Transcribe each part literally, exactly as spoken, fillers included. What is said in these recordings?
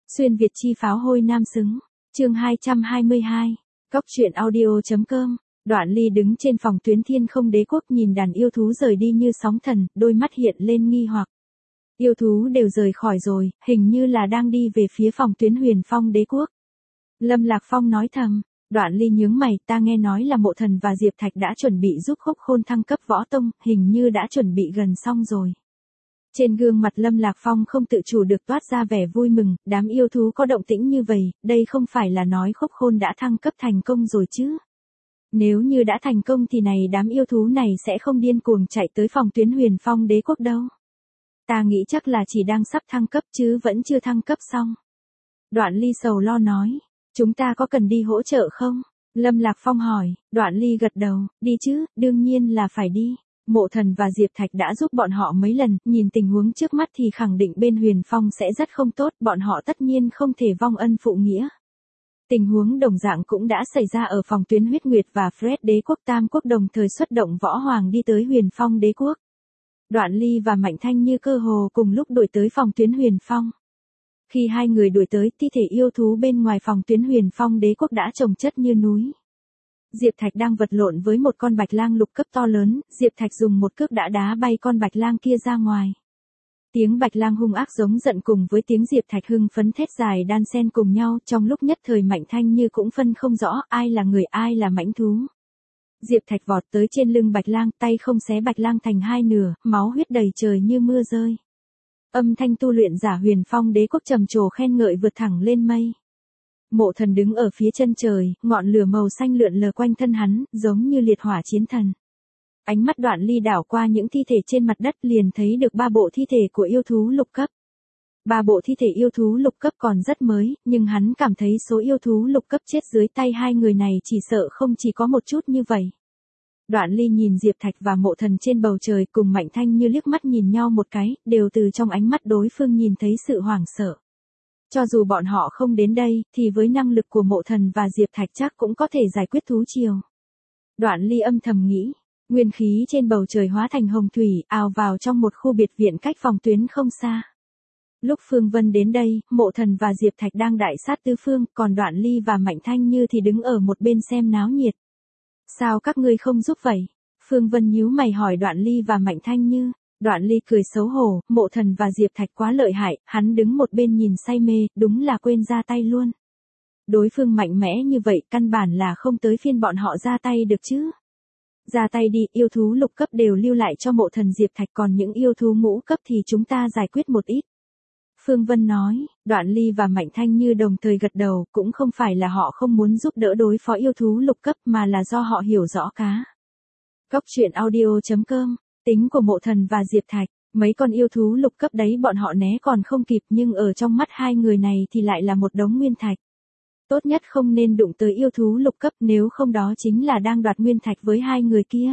Xuyên Việt chi pháo hôi nam xứng. Chương hai trăm hai mươi hai. Cóc truyện audio.com. Đoạn Ly đứng trên phòng tuyến Thiên Không Đế quốc nhìn đàn yêu thú rời đi như sóng thần, đôi mắt hiện lên nghi hoặc. Yêu thú đều rời khỏi rồi, hình như là đang đi về phía phòng tuyến Huyền Phong Đế quốc. Lâm Lạc Phong nói thầm. Đoạn Ly nhướng mày, ta nghe nói là Mộ Thần và Diệp Thạch đã chuẩn bị giúp Khúc Khôn thăng cấp võ tông, hình như đã chuẩn bị gần xong rồi. Trên gương mặt Lâm Lạc Phong không tự chủ được toát ra vẻ vui mừng, đám yêu thú có động tĩnh như vậy, đây không phải là nói Khúc Khôn đã thăng cấp thành công rồi chứ. Nếu như đã thành công thì này đám yêu thú này sẽ không điên cuồng chạy tới phòng tuyến Huyền Phong Đế quốc đâu. Ta nghĩ chắc là chỉ đang sắp thăng cấp chứ vẫn chưa thăng cấp xong. Đoạn Ly sầu lo nói, chúng ta có cần đi hỗ trợ không? Lâm Lạc Phong hỏi. Đoạn Ly gật đầu, đi chứ, đương nhiên là phải đi. Mộ Thần và Diệp Thạch đã giúp bọn họ mấy lần, nhìn tình huống trước mắt thì khẳng định bên Huyền Phong sẽ rất không tốt, bọn họ tất nhiên không thể vong ân phụ nghĩa. Tình huống đồng dạng cũng đã xảy ra ở phòng tuyến Huyết Nguyệt và Fred Đế quốc Tam quốc đồng thời xuất động võ hoàng đi tới Huyền Phong Đế quốc. Đoạn Ly và Mạnh Thanh Như cơ hồ cùng lúc đuổi tới phòng tuyến Huyền Phong. Khi hai người đuổi tới, thi thể yêu thú bên ngoài phòng tuyến Huyền Phong Đế quốc đã chồng chất như núi. Diệp Thạch đang vật lộn với một con bạch lang lục cấp to lớn, Diệp Thạch dùng một cước đã đá bay con bạch lang kia ra ngoài. Tiếng bạch lang hung ác giống giận cùng với tiếng Diệp Thạch hưng phấn thét dài đan xen cùng nhau, trong lúc nhất thời Mạnh Thanh Như cũng phân không rõ ai là người ai là mãnh thú. Diệp Thạch vọt tới trên lưng bạch lang, tay không xé bạch lang thành hai nửa, máu huyết đầy trời như mưa rơi. Âm thanh tu luyện giả Huyền Phong Đế quốc trầm trồ khen ngợi vượt thẳng lên mây. Mộ Thần đứng ở phía chân trời, ngọn lửa màu xanh lượn lờ quanh thân hắn, giống như liệt hỏa chiến thần. Ánh mắt Đoạn Ly đảo qua những thi thể trên mặt đất liền thấy được ba bộ thi thể của yêu thú lục cấp. Ba bộ thi thể yêu thú lục cấp còn rất mới, nhưng hắn cảm thấy số yêu thú lục cấp chết dưới tay hai người này chỉ sợ không chỉ có một chút như vậy. Đoạn Ly nhìn Diệp Thạch và Mộ Thần trên bầu trời cùng Mạnh Thanh Như liếc mắt nhìn nhau một cái, đều từ trong ánh mắt đối phương nhìn thấy sự hoảng sợ. Cho dù bọn họ không đến đây, thì với năng lực của Mộ Thần và Diệp Thạch chắc cũng có thể giải quyết thú triều. Đoạn Ly âm thầm nghĩ, nguyên khí trên bầu trời hóa thành hồng thủy, ào vào trong một khu biệt viện cách phòng tuyến không xa. Lúc Phương Vân đến đây, Mộ Thần và Diệp Thạch đang đại sát tứ phương, còn Đoạn Ly và Mạnh Thanh Như thì đứng ở một bên xem náo nhiệt. Sao các ngươi không giúp vậy? Phương Vân nhíu mày hỏi Đoạn Ly và Mạnh Thanh Như. Đoạn Ly cười xấu hổ, Mộ Thần và Diệp Thạch quá lợi hại, hắn đứng một bên nhìn say mê, đúng là quên ra tay luôn. Đối phương mạnh mẽ như vậy, căn bản là không tới phiên bọn họ ra tay được chứ. Ra tay đi, yêu thú lục cấp đều lưu lại cho Mộ Thần Diệp Thạch, còn những yêu thú ngũ cấp thì chúng ta giải quyết một ít. Phương Vân nói. Đoạn Ly và Mạnh Thanh Như đồng thời gật đầu, cũng không phải là họ không muốn giúp đỡ đối phó yêu thú lục cấp mà là do họ hiểu rõ cá. Cóc truyện audio.com. Tính của Mộ Thần và Diệp Thạch, mấy con yêu thú lục cấp đấy bọn họ né còn không kịp, nhưng ở trong mắt hai người này thì lại là một đống nguyên thạch. Tốt nhất không nên đụng tới yêu thú lục cấp, nếu không đó chính là đang đoạt nguyên thạch với hai người kia.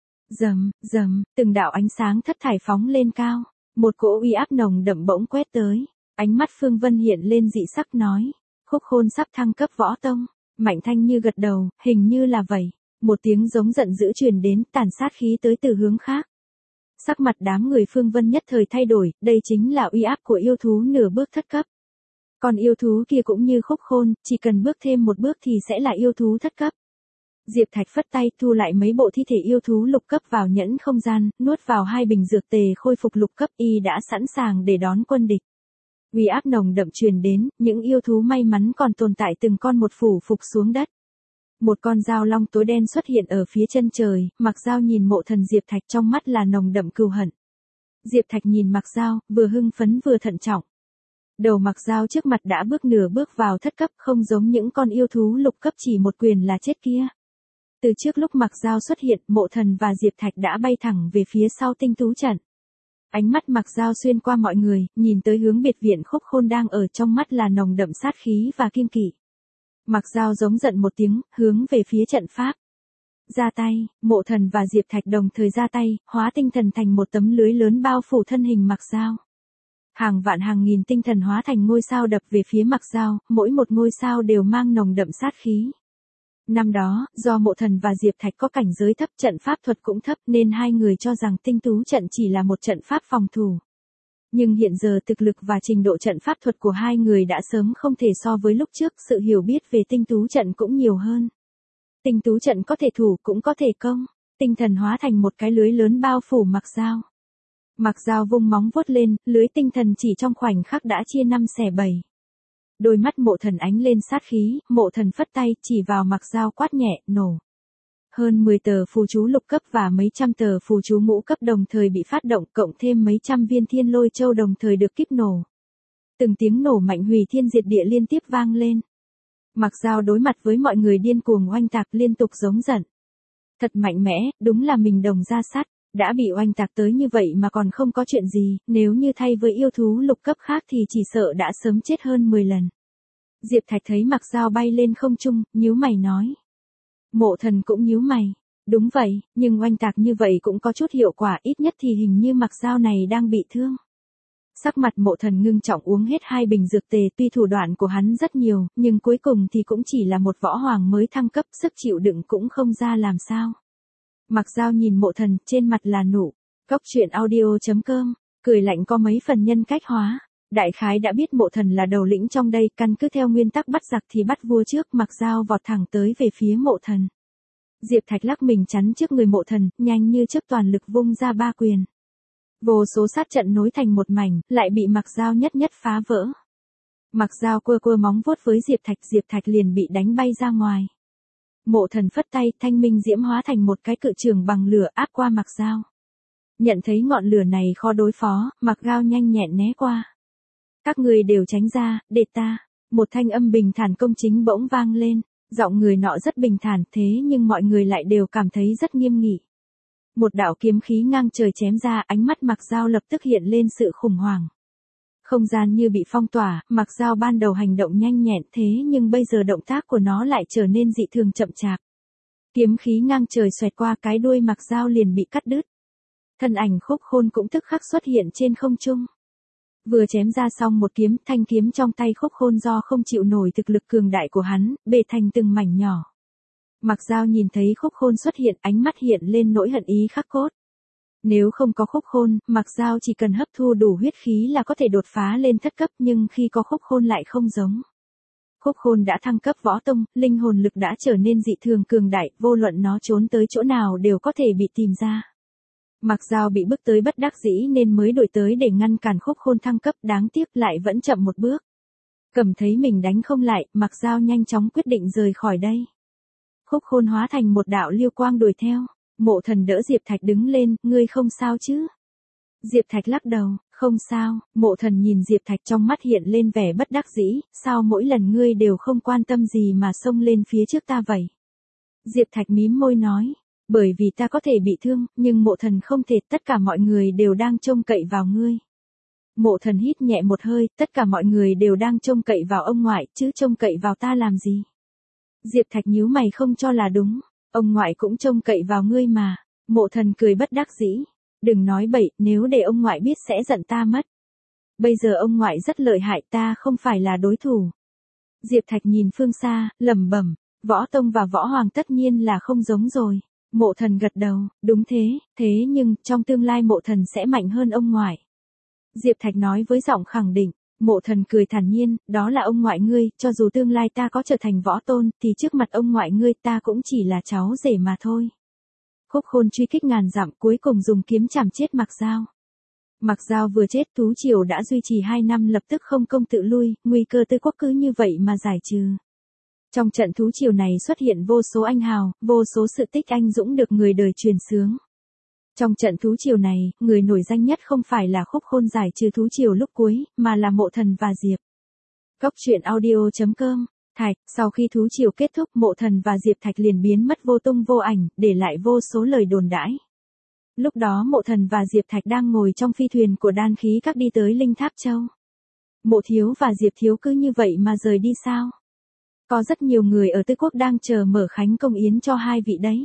Rầm, rầm, từng đạo ánh sáng thất thải phóng lên cao, một cỗ uy áp nồng đậm bỗng quét tới. Ánh mắt Phương Vân hiện lên dị sắc nói, Khúc Khôn sắp thăng cấp võ tông. Mạnh Thanh Như gật đầu, hình như là vậy. Một tiếng giống giận dữ truyền đến, tàn sát khí tới từ hướng khác. Sắc mặt đám người Phương Vân nhất thời thay đổi, đây chính là uy áp của yêu thú nửa bước thất cấp. Còn yêu thú kia cũng như Khúc Khôn, chỉ cần bước thêm một bước thì sẽ là yêu thú thất cấp. Diệp Thạch phất tay thu lại mấy bộ thi thể yêu thú lục cấp vào nhẫn không gian, nuốt vào hai bình dược tề khôi phục lục cấp, y đã sẵn sàng để đón quân địch. Uy áp nồng đậm truyền đến, những yêu thú may mắn còn tồn tại từng con một phủ phục xuống đất. Một con dao long tối đen xuất hiện ở phía chân trời, Mặc Dao nhìn Mộ Thần Diệp Thạch trong mắt là nồng đậm cừu hận. Diệp Thạch nhìn Mặc Dao, vừa hưng phấn vừa thận trọng. Đầu Mặc Dao trước mặt đã bước nửa bước vào thất cấp, không giống những con yêu thú lục cấp chỉ một quyền là chết kia. Từ trước lúc Mặc Dao xuất hiện, Mộ Thần và Diệp Thạch đã bay thẳng về phía sau tinh tú trận. Ánh mắt Mặc Dao xuyên qua mọi người, nhìn tới hướng biệt viện Khúc Khôn đang ở, trong mắt là nồng đậm sát khí và kiêng kỵ. Mặc Dao giống giận một tiếng, hướng về phía trận pháp. Ra tay, Mộ Thần và Diệp Thạch đồng thời ra tay, hóa tinh thần thành một tấm lưới lớn bao phủ thân hình Mặc Dao. Hàng vạn hàng nghìn tinh thần hóa thành ngôi sao đập về phía Mặc Dao, mỗi một ngôi sao đều mang nồng đậm sát khí. Năm đó, do Mộ Thần và Diệp Thạch có cảnh giới thấp, trận pháp thuật cũng thấp nên hai người cho rằng tinh tú trận chỉ là một trận pháp phòng thủ. Nhưng hiện giờ thực lực và trình độ trận pháp thuật của hai người đã sớm không thể so với lúc trước, sự hiểu biết về tinh tú trận cũng nhiều hơn. Tinh tú trận có thể thủ cũng có thể công, tinh thần hóa thành một cái lưới lớn bao phủ Mạc Dao. Mạc Dao vung móng vuốt lên, lưới tinh thần chỉ trong khoảnh khắc đã chia năm xẻ bảy. Đôi mắt Mộ Thần ánh lên sát khí, Mộ Thần phất tay chỉ vào Mạc Dao quát nhẹ, nổ. Hơn mười tờ phù chú lục cấp và mấy trăm tờ phù chú ngũ cấp đồng thời bị phát động, cộng thêm mấy trăm viên thiên lôi châu đồng thời được kíp nổ. Từng tiếng nổ mạnh hủy thiên diệt địa liên tiếp vang lên. Mạc Dao đối mặt với mọi người điên cuồng oanh tạc liên tục giống giận. Thật mạnh mẽ, đúng là mình đồng ra sắt, đã bị oanh tạc tới như vậy mà còn không có chuyện gì, nếu như thay với yêu thú lục cấp khác thì chỉ sợ đã sớm chết hơn mười lần. Diệp Thạch thấy Mạc Dao bay lên không trung, nhíu mày nói. Mộ Thần cũng nhíu mày. Đúng vậy, nhưng oanh tạc như vậy cũng có chút hiệu quả, ít nhất thì hình như Mạc Dao này đang bị thương. Sắc mặt Mộ Thần ngưng trọng uống hết hai bình dược tề, tuy thủ đoạn của hắn rất nhiều, nhưng cuối cùng thì cũng chỉ là một võ hoàng mới thăng cấp, sức chịu đựng cũng không ra làm sao. Mạc Dao nhìn Mộ Thần, trên mặt là nụ. Cóc truyện audio chấm com, cười lạnh có mấy phần nhân cách hóa. Đại khái đã biết Mộ Thần là đầu lĩnh trong đây, căn cứ theo nguyên tắc bắt giặc thì bắt vua trước, Mạc Dao vọt thẳng tới về phía Mộ Thần. Diệp Thạch lắc mình chắn trước người Mộ Thần, nhanh như chớp toàn lực vung ra ba quyền. Vô số sát trận nối thành một mảnh, lại bị Mạc Dao nhất nhất phá vỡ. Mạc Dao quơ quơ móng vuốt với Diệp Thạch, Diệp Thạch liền bị đánh bay ra ngoài. Mộ Thần phất tay, thanh minh diễm hóa thành một cái cự trường bằng lửa áp qua Mạc Dao. Nhận thấy ngọn lửa này khó đối phó, Mạc Dao nhanh nhẹn né qua. Các người đều tránh ra, để ta. Một thanh âm bình thản công chính bỗng vang lên, giọng người nọ rất bình thản, thế nhưng mọi người lại đều cảm thấy rất nghiêm nghị. Một đạo kiếm khí ngang trời chém ra, ánh mắt Mạc Dao lập tức hiện lên sự khủng hoảng. Không gian như bị phong tỏa, Mạc Dao ban đầu hành động nhanh nhẹn, thế nhưng bây giờ động tác của nó lại trở nên dị thường chậm chạp. Kiếm khí ngang trời xoẹt qua, cái đuôi Mạc Dao liền bị cắt đứt. Thân ảnh Khúc Khôn cũng tức khắc xuất hiện trên không trung. Vừa chém ra xong một kiếm, thanh kiếm trong tay Khúc Khôn do không chịu nổi thực lực cường đại của hắn, bể thành từng mảnh nhỏ. Mạc Dao nhìn thấy Khúc Khôn xuất hiện, ánh mắt hiện lên nỗi hận ý khắc cốt. Nếu không có Khúc Khôn, Mạc Dao chỉ cần hấp thu đủ huyết khí là có thể đột phá lên thất cấp, nhưng khi có Khúc Khôn lại không giống. Khúc Khôn đã thăng cấp võ tông, linh hồn lực đã trở nên dị thường cường đại, vô luận nó trốn tới chỗ nào đều có thể bị tìm ra. Mạc Dao bị bức tới bất đắc dĩ nên mới đuổi tới để ngăn cản Khúc Khôn thăng cấp, đáng tiếc lại vẫn chậm một bước. Cầm thấy mình đánh không lại, Mạc Dao nhanh chóng quyết định rời khỏi đây. Khúc Khôn hóa thành một đạo liêu quang đuổi theo. Mộ Thần đỡ Diệp Thạch đứng lên, ngươi không sao chứ? Diệp Thạch lắc đầu, không sao. Mộ Thần nhìn Diệp Thạch trong mắt hiện lên vẻ bất đắc dĩ, sao mỗi lần ngươi đều không quan tâm gì mà xông lên phía trước ta vậy? Diệp Thạch mím môi nói, bởi vì ta có thể bị thương, nhưng Mộ Thần không thể, tất cả mọi người đều đang trông cậy vào ngươi. Mộ Thần hít nhẹ một hơi, tất cả mọi người đều đang trông cậy vào ông ngoại, chứ trông cậy vào ta làm gì? Diệp Thạch nhíu mày không cho là đúng. Ông ngoại cũng trông cậy vào ngươi mà. Mộ Thần cười bất đắc dĩ. Đừng nói bậy, nếu để ông ngoại biết sẽ giận ta mất. Bây giờ ông ngoại rất lợi hại, ta không phải là đối thủ. Diệp Thạch nhìn phương xa, lẩm bẩm, võ tông và võ hoàng tất nhiên là không giống rồi. Mộ Thần gật đầu, đúng thế, thế nhưng trong tương lai Mộ Thần sẽ mạnh hơn ông ngoại. Diệp Thạch nói với giọng khẳng định. Mộ Thần cười thản nhiên, đó là ông ngoại ngươi, cho dù tương lai ta có trở thành võ tôn, thì trước mặt ông ngoại ngươi ta cũng chỉ là cháu rể mà thôi. Khúc Khôn truy kích ngàn dặm, cuối cùng dùng kiếm chảm chết Mạc Dao. Mạc Dao vừa chết, thú triều đã duy trì hai năm lập tức không công tự lui, nguy cơ tư quốc cứ như vậy mà giải trừ. Trong trận thú triều này xuất hiện vô số anh hào, vô số sự tích anh dũng được người đời truyền xướng. Trong trận thú triều này, người nổi danh nhất không phải là Khúc Khôn giải trừ thú triều lúc cuối, mà là Mộ Thần và Diệp. Cóc truyện audio chấm com, Thạch, sau khi thú triều kết thúc, Mộ Thần và Diệp Thạch liền biến mất vô tung vô ảnh, để lại vô số lời đồn đãi. Lúc đó Mộ Thần và Diệp Thạch đang ngồi trong phi thuyền của đan khí các đi tới Linh Tháp Châu. Mộ Thiếu và Diệp Thiếu cứ như vậy mà rời đi sao? Có rất nhiều người ở Tư Quốc đang chờ mở khánh công yến cho hai vị đấy.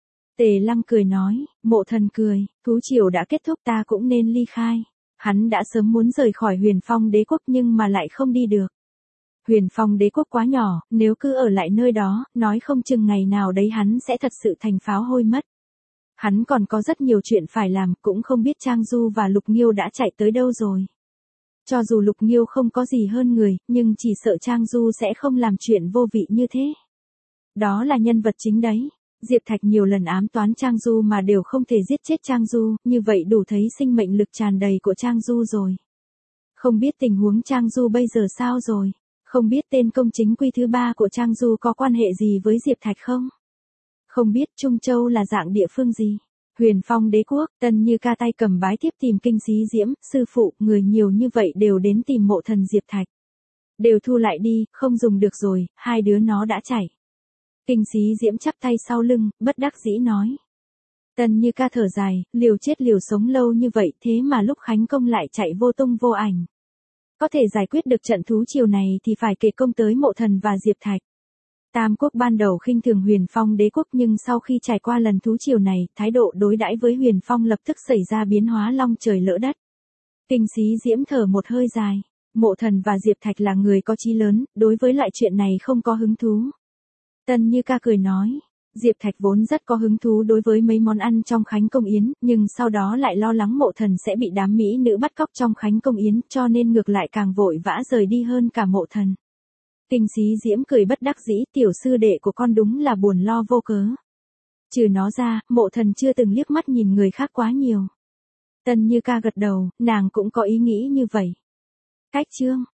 Tề Lăng cười nói, Mộ Thần cười, thú triều đã kết thúc ta cũng nên ly khai. Hắn đã sớm muốn rời khỏi Huyền Phong Đế Quốc nhưng mà lại không đi được. Huyền Phong Đế Quốc quá nhỏ, nếu cứ ở lại nơi đó, nói không chừng ngày nào đấy hắn sẽ thật sự thành pháo hôi mất. Hắn còn có rất nhiều chuyện phải làm, cũng không biết Trang Du và Lục Nghiêu đã chạy tới đâu rồi. Cho dù Lục Nghiêu không có gì hơn người, nhưng chỉ sợ Trang Du sẽ không làm chuyện vô vị như thế. Đó là nhân vật chính đấy. Diệp Thạch nhiều lần ám toán Trang Du mà đều không thể giết chết Trang Du, như vậy đủ thấy sinh mệnh lực tràn đầy của Trang Du rồi. Không biết tình huống Trang Du bây giờ sao rồi? Không biết tên công chính quy thứ ba của Trang Du có quan hệ gì với Diệp Thạch không? Không biết Trung Châu là dạng địa phương gì? Huyền Phong Đế Quốc, Tần Như Ca tay cầm bái thiếp tìm Kinh Xí Diễm, sư phụ, người nhiều như vậy đều đến tìm mộ thần Diệp Thạch. Đều thu lại đi, không dùng được rồi, hai đứa nó đã chảy. Kinh Xí Diễm chắp tay sau lưng, bất đắc dĩ nói. Tần Như Ca thở dài, liều chết liều sống lâu như vậy thế mà lúc khánh công lại chạy vô tung vô ảnh. Có thể giải quyết được trận thú triều này thì phải kể công tới mộ thần và Diệp Thạch. Tam Quốc ban đầu khinh thường Huyền Phong Đế Quốc nhưng sau khi trải qua lần thú triều này, thái độ đối đãi với Huyền Phong lập tức xảy ra biến hóa long trời lỡ đất. Kinh Xí Diễm thở một hơi dài, mộ thần và Diệp Thạch là người có chí lớn, đối với loại chuyện này không có hứng thú. Tần Như Ca cười nói, Diệp Thạch vốn rất có hứng thú đối với mấy món ăn trong Khánh Công Yến, nhưng sau đó lại lo lắng mộ thần sẽ bị đám mỹ nữ bắt cóc trong Khánh Công Yến, cho nên ngược lại càng vội vã rời đi hơn cả mộ thần. Kinh Xí Diễm cười bất đắc dĩ, tiểu sư đệ của con đúng là buồn lo vô cớ. Trừ nó ra, mộ thần chưa từng liếc mắt nhìn người khác quá nhiều. Tần Như Ca gật đầu, nàng cũng có ý nghĩ như vậy. Cách chương